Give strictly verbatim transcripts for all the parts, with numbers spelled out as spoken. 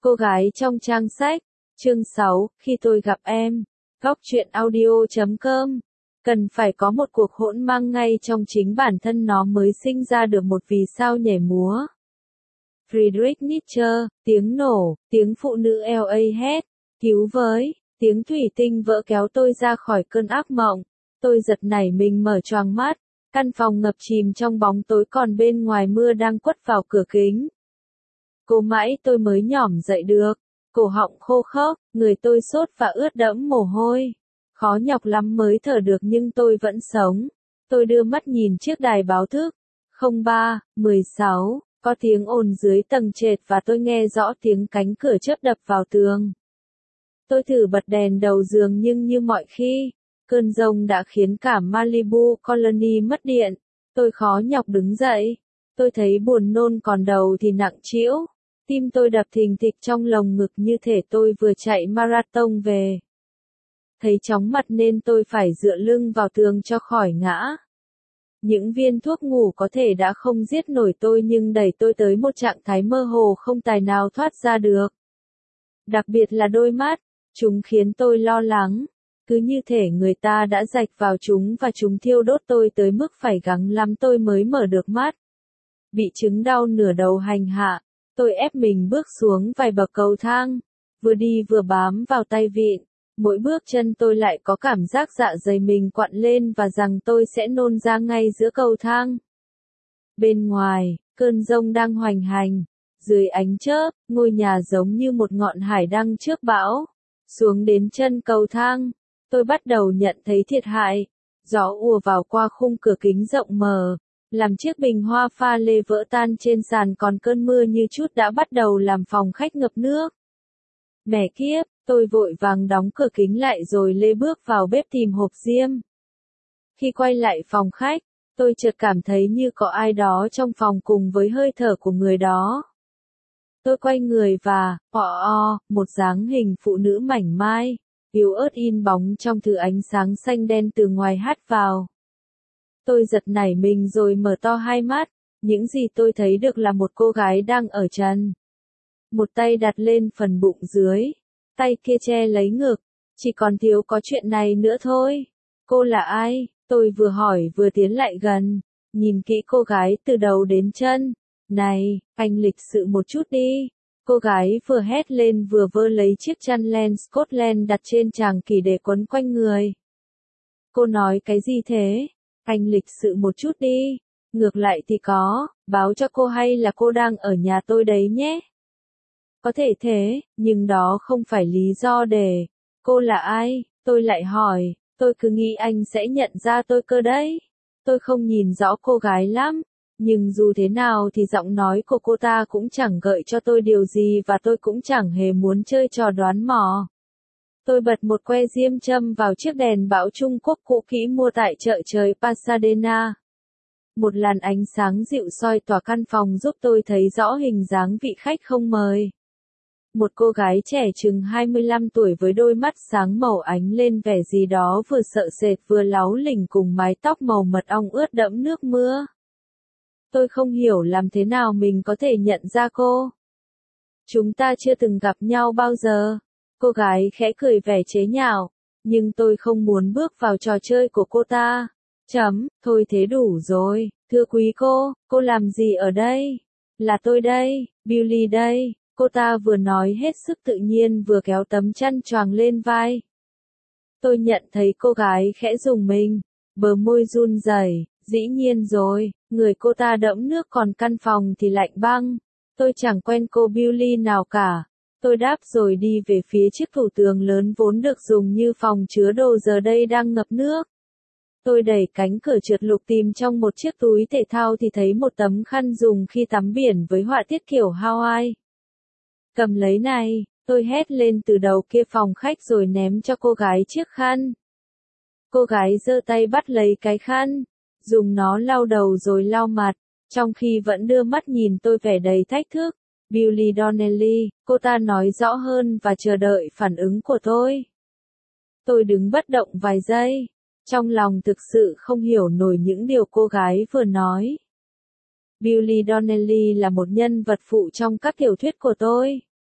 Cô gái trong trang sách, chương sáu, khi tôi gặp em, góc truyện audio chấm com. Cần phải có một cuộc hỗn mang ngay trong chính bản thân nó mới sinh ra được một vì sao nhảy múa. Friedrich Nietzsche, tiếng nổ, tiếng phụ nữ lờ a hét, cứu với, tiếng thủy tinh vỡ kéo tôi ra khỏi cơn ác mộng. Tôi giật nảy mình mở choàng mắt, căn phòng ngập chìm trong bóng tối còn bên ngoài mưa đang quất vào cửa kính. Cố mãi tôi mới nhỏm dậy được, cổ họng khô khốc, người tôi sốt và ướt đẫm mồ hôi. Khó nhọc lắm mới thở được nhưng tôi vẫn sống. Tôi đưa mắt nhìn chiếc đài báo thức. không ba, mười sáu, có tiếng ồn dưới tầng trệt và tôi nghe rõ tiếng cánh cửa chớp đập vào tường. Tôi thử bật đèn đầu giường nhưng như mọi khi, cơn giông đã khiến cả Malibu Colony mất điện. Tôi khó nhọc đứng dậy. Tôi thấy buồn nôn còn đầu thì nặng trĩu. Tim tôi đập thình thịch trong lồng ngực như thể tôi vừa chạy marathon về. Thấy chóng mặt nên tôi phải dựa lưng vào tường cho khỏi ngã. Những viên thuốc ngủ có thể đã không giết nổi tôi nhưng đẩy tôi tới một trạng thái mơ hồ không tài nào thoát ra được. Đặc biệt là đôi mắt, chúng khiến tôi lo lắng. Cứ như thể người ta đã rạch vào chúng và chúng thiêu đốt tôi tới mức phải gắng lắm tôi mới mở được mắt. Bị chứng đau nửa đầu hành hạ, tôi ép mình bước xuống vài bậc cầu thang, vừa đi vừa bám vào tay vịn. Mỗi bước chân tôi lại có cảm giác dạ dày mình quặn lên và rằng tôi sẽ nôn ra ngay giữa cầu thang. Bên ngoài, cơn giông đang hoành hành. Dưới ánh chớp, ngôi nhà giống như một ngọn hải đăng trước bão. Xuống đến chân cầu thang, tôi bắt đầu nhận thấy thiệt hại. Gió ùa vào qua khung cửa kính rộng mở, làm chiếc bình hoa pha lê vỡ tan trên sàn, còn cơn mưa như chút đã bắt đầu làm phòng khách ngập nước. Mẹ kiếp, tôi vội vàng đóng cửa kính lại rồi lê bước vào bếp tìm hộp diêm. Khi quay lại phòng khách, tôi chợt cảm thấy như có ai đó trong phòng cùng với hơi thở của người đó. Tôi quay người và, o o, một dáng hình phụ nữ mảnh mai, yếu ớt in bóng trong thứ ánh sáng xanh đen từ ngoài hắt vào. Tôi giật nảy mình rồi mở to hai mắt, những gì tôi thấy được là một cô gái đang ở trần. Một tay đặt lên phần bụng dưới, tay kia che lấy ngực, chỉ còn thiếu có chuyện này nữa thôi. Cô là ai? Tôi vừa hỏi vừa tiến lại gần, nhìn kỹ cô gái từ đầu đến chân. Này, anh lịch sự một chút đi. Cô gái vừa hét lên vừa vơ lấy chiếc chăn len Scotland đặt trên tràng kỷ để quấn quanh người. Cô nói cái gì thế? Anh lịch sự một chút đi. Ngược lại thì có, báo cho cô hay là cô đang ở nhà tôi đấy nhé. Có thể thế, nhưng đó không phải lý do để. Cô là ai? Tôi lại hỏi, tôi cứ nghĩ anh sẽ nhận ra tôi cơ đấy. Tôi không nhìn rõ cô gái lắm, nhưng dù thế nào thì giọng nói của cô ta cũng chẳng gợi cho tôi điều gì và tôi cũng chẳng hề muốn chơi trò đoán mò. Tôi bật một que diêm châm vào chiếc đèn bão Trung Quốc cũ kỹ mua tại chợ trời Pasadena. Một làn ánh sáng dịu soi tỏa căn phòng giúp tôi thấy rõ hình dáng vị khách không mời. Một cô gái trẻ chừng hai mươi lăm tuổi với đôi mắt sáng màu ánh lên vẻ gì đó vừa sợ sệt vừa láu lỉnh cùng mái tóc màu mật ong ướt đẫm nước mưa. Tôi không hiểu làm thế nào mình có thể nhận ra cô. Chúng ta chưa từng gặp nhau bao giờ. Cô gái khẽ cười vẻ chế nhạo, nhưng tôi không muốn bước vào trò chơi của cô ta. Chấm, thôi thế đủ rồi, thưa quý cô, cô làm gì ở đây? Là tôi đây, Billy đây. Cô ta vừa nói hết sức tự nhiên vừa kéo tấm chăn choàng lên vai. Tôi nhận thấy cô gái khẽ rùng mình, bờ môi run rẩy. Dĩ nhiên rồi, người cô ta đẫm nước còn căn phòng thì lạnh băng. Tôi chẳng quen cô Billy nào cả. Tôi đáp rồi đi về phía chiếc tủ tường lớn vốn được dùng như phòng chứa đồ giờ đây đang ngập nước. Tôi đẩy cánh cửa trượt lục tìm trong một chiếc túi thể thao thì thấy một tấm khăn dùng khi tắm biển với họa tiết kiểu Hawaii. Cầm lấy này, tôi hét lên từ đầu kia phòng khách rồi ném cho cô gái chiếc khăn. Cô gái giơ tay bắt lấy cái khăn, dùng nó lau đầu rồi lau mặt, trong khi vẫn đưa mắt nhìn tôi vẻ đầy thách thức. Billy Donnelly, cô ta nói rõ hơn và chờ đợi phản ứng của tôi. Tôi đứng bất động vài giây, trong lòng thực sự không hiểu nổi những điều cô gái vừa nói. Billy Donnelly là một nhân vật phụ trong các tiểu thuyết của tôi.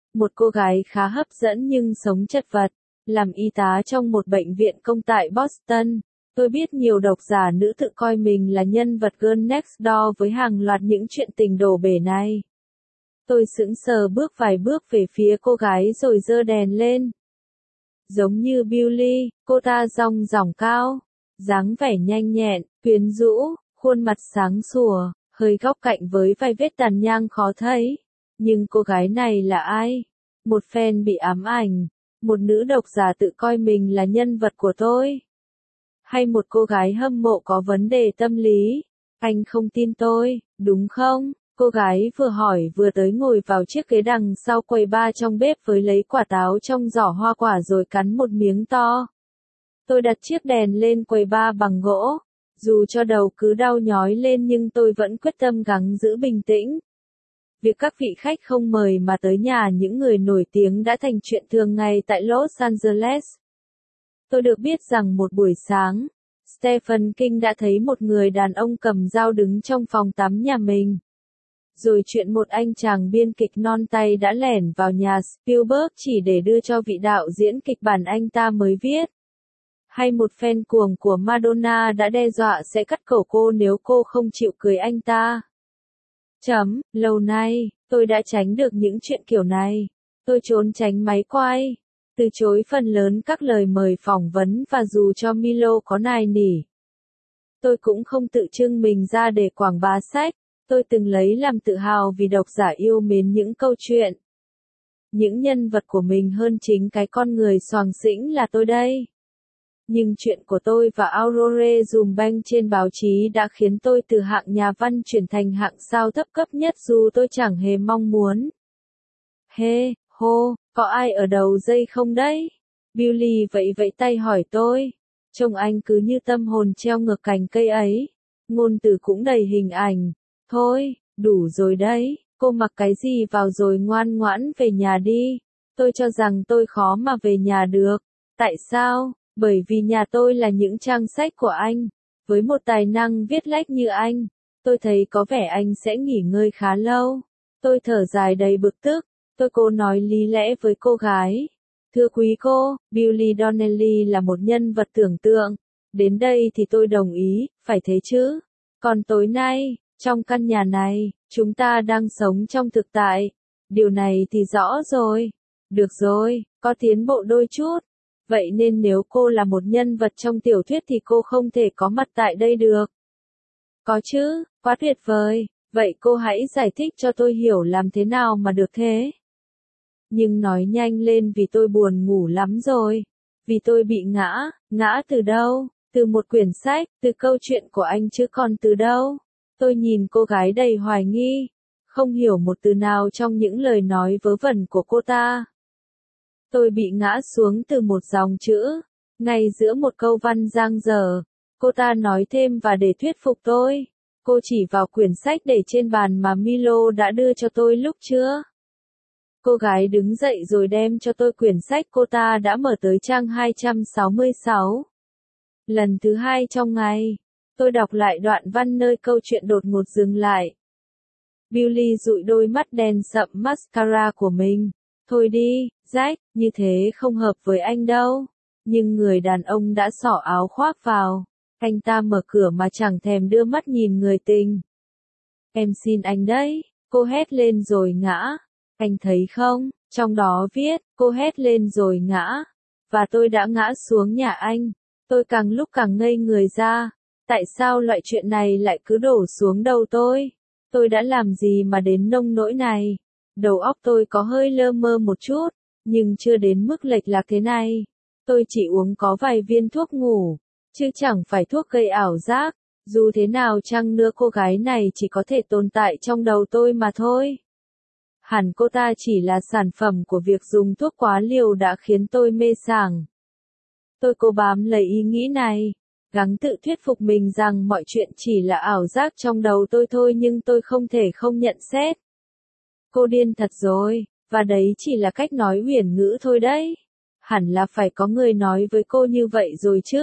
Một cô gái khá hấp dẫn nhưng sống chật vật, làm y tá trong một bệnh viện công tại Boston. Tôi biết nhiều độc giả nữ tự coi mình là nhân vật Girl Next Door với hàng loạt những chuyện tình đổ bể này. Tôi sững sờ bước vài bước về phía cô gái rồi giơ đèn lên. Giống như Billy, cô ta dong dỏng cao, dáng vẻ nhanh nhẹn, quyến rũ, khuôn mặt sáng sủa, hơi góc cạnh với vài vết tàn nhang khó thấy. Nhưng cô gái này là ai? Một fan bị ám ảnh, một nữ độc giả tự coi mình là nhân vật của tôi, hay một cô gái hâm mộ có vấn đề tâm lý? Anh không tin tôi, đúng không? Cô gái vừa hỏi vừa tới ngồi vào chiếc ghế đằng sau quầy bar trong bếp với lấy quả táo trong giỏ hoa quả rồi cắn một miếng to. Tôi đặt chiếc đèn lên quầy bar bằng gỗ. Dù cho đầu cứ đau nhói lên nhưng tôi vẫn quyết tâm gắng giữ bình tĩnh. Việc các vị khách không mời mà tới nhà những người nổi tiếng đã thành chuyện thường ngày tại Los Angeles. Tôi được biết rằng một buổi sáng, Stephen King đã thấy một người đàn ông cầm dao đứng trong phòng tắm nhà mình. Rồi chuyện một anh chàng biên kịch non tay đã lẻn vào nhà Spielberg chỉ để đưa cho vị đạo diễn kịch bản anh ta mới viết. Hay một fan cuồng của Madonna đã đe dọa sẽ cắt cổ cô nếu cô không chịu cưới anh ta. Chấm, lâu nay, tôi đã tránh được những chuyện kiểu này. Tôi trốn tránh máy quay, từ chối phần lớn các lời mời phỏng vấn và dù cho Milo có nài nỉ. Tôi cũng không tự trưng mình ra để quảng bá sách. Tôi từng lấy làm tự hào vì độc giả yêu mến những câu chuyện, những nhân vật của mình hơn chính cái con người xoàng xĩnh là tôi đây. Nhưng chuyện của tôi và Aurore Zumbank trên báo chí đã khiến tôi từ hạng nhà văn chuyển thành hạng sao thấp cấp nhất dù tôi chẳng hề mong muốn. Hê, hô, có ai ở đầu dây không đấy? Billy vẫy vẫy tay hỏi tôi. Trông anh cứ như tâm hồn treo ngược cành cây ấy. Ngôn từ cũng đầy hình ảnh. Thôi, đủ rồi đấy, cô mặc cái gì vào rồi ngoan ngoãn về nhà đi. Tôi cho rằng tôi khó mà về nhà được. Tại sao? Bởi vì nhà tôi là những trang sách của anh. Với một tài năng viết lách như anh, tôi thấy có vẻ anh sẽ nghỉ ngơi khá lâu. Tôi thở dài đầy bực tức. Tôi cố nói lý lẽ với cô gái. Thưa quý cô, Billy Donnelly là một nhân vật tưởng tượng. Đến đây thì tôi đồng ý, phải thế chứ. Còn tối nay, trong căn nhà này, chúng ta đang sống trong thực tại. Điều này thì rõ rồi. Được rồi, có tiến bộ đôi chút. Vậy nên nếu cô là một nhân vật trong tiểu thuyết thì cô không thể có mặt tại đây được. Có chứ, quá tuyệt vời. Vậy cô hãy giải thích cho tôi hiểu làm thế nào mà được thế. Nhưng nói nhanh lên vì tôi buồn ngủ lắm rồi. Vì tôi bị ngã, ngã từ đâu? Từ một quyển sách, từ câu chuyện của anh chứ còn từ đâu? Tôi nhìn cô gái đầy hoài nghi, không hiểu một từ nào trong những lời nói vớ vẩn của cô ta. Tôi bị ngã xuống từ một dòng chữ, ngay giữa một câu văn dang dở. Cô ta nói thêm và để thuyết phục tôi, cô chỉ vào quyển sách để trên bàn mà Milo đã đưa cho tôi lúc trưa. Cô gái đứng dậy rồi đem cho tôi quyển sách cô ta đã mở tới trang hai trăm sáu mươi sáu. Lần thứ hai trong ngày, tôi đọc lại đoạn văn nơi câu chuyện đột ngột dừng lại. Billy dụi đôi mắt đen sậm mascara của mình. Thôi đi, Jack, như thế không hợp với anh đâu. Nhưng người đàn ông đã xỏ áo khoác vào. Anh ta mở cửa mà chẳng thèm đưa mắt nhìn người tình. Em xin anh đấy, cô hét lên rồi ngã. Anh thấy không, trong đó viết, cô hét lên rồi ngã. Và tôi đã ngã xuống nhà anh. Tôi càng lúc càng ngây người ra. Tại sao loại chuyện này lại cứ đổ xuống đầu tôi? Tôi đã làm gì mà đến nông nỗi này? Đầu óc tôi có hơi lơ mơ một chút, nhưng chưa đến mức lệch lạc thế này. Tôi chỉ uống có vài viên thuốc ngủ, chứ chẳng phải thuốc gây ảo giác. Dù thế nào chăng nữa cô gái này chỉ có thể tồn tại trong đầu tôi mà thôi. Hẳn cô ta chỉ là sản phẩm của việc dùng thuốc quá liều đã khiến tôi mê sảng. Tôi cố bám lấy ý nghĩ này, gắng tự thuyết phục mình rằng mọi chuyện chỉ là ảo giác trong đầu tôi thôi nhưng tôi không thể không nhận xét. Cô điên thật rồi, và đấy chỉ là cách nói huyền ngữ thôi đấy. Hẳn là phải có người nói với cô như vậy rồi chứ.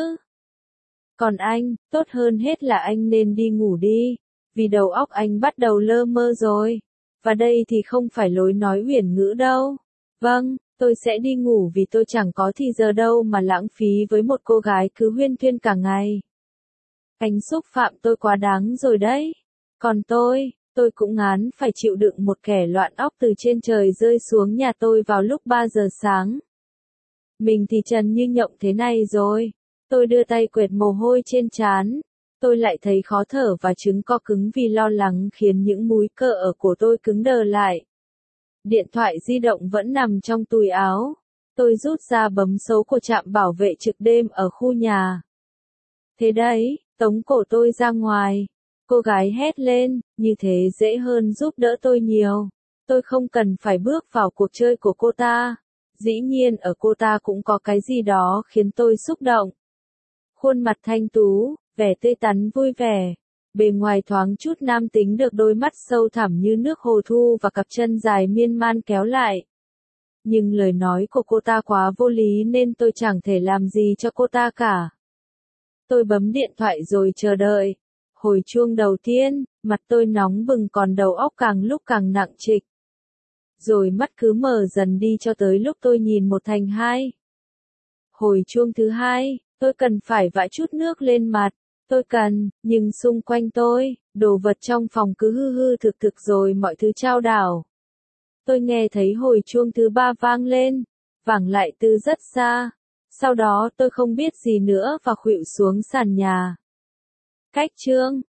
Còn anh, tốt hơn hết là anh nên đi ngủ đi, vì đầu óc anh bắt đầu lơ mơ rồi. Và đây thì không phải lối nói huyền ngữ đâu. Vâng, tôi sẽ đi ngủ vì tôi chẳng có thì giờ đâu mà lãng phí với một cô gái cứ huyên thuyên cả ngày. Anh xúc phạm tôi quá đáng rồi đấy. Còn tôi, tôi cũng ngán phải chịu đựng một kẻ loạn óc từ trên trời rơi xuống nhà tôi vào lúc ba giờ sáng. Mình thì trần như nhộng thế này rồi. Tôi đưa tay quệt mồ hôi trên trán. Tôi lại thấy khó thở và trứng co cứng vì lo lắng khiến những múi cơ ở cổ tôi cứng đờ lại. Điện thoại di động vẫn nằm trong túi áo. Tôi rút ra bấm số của trạm bảo vệ trực đêm ở khu nhà. Thế đấy, tống cổ tôi ra ngoài. Cô gái hét lên, như thế dễ hơn giúp đỡ tôi nhiều. Tôi không cần phải bước vào cuộc chơi của cô ta. Dĩ nhiên ở cô ta cũng có cái gì đó khiến tôi xúc động. Khuôn mặt thanh tú, vẻ tươi tắn vui vẻ. Bề ngoài thoáng chút nam tính được đôi mắt sâu thẳm như nước hồ thu và cặp chân dài miên man kéo lại. Nhưng lời nói của cô ta quá vô lý nên tôi chẳng thể làm gì cho cô ta cả. Tôi bấm điện thoại rồi chờ đợi. Hồi chuông đầu tiên, mặt tôi nóng bừng còn đầu óc càng lúc càng nặng trịch. Rồi mắt cứ mở dần đi cho tới lúc tôi nhìn một thành hai. Hồi chuông thứ hai, tôi cần phải vãi chút nước lên mặt. Tôi cần, nhưng xung quanh tôi, đồ vật trong phòng cứ hư hư thực thực rồi mọi thứ chao đảo. Tôi nghe thấy hồi chuông thứ ba vang lên, vẳng lại từ rất xa. Sau đó tôi không biết gì nữa và khuỵu xuống sàn nhà. Cách chương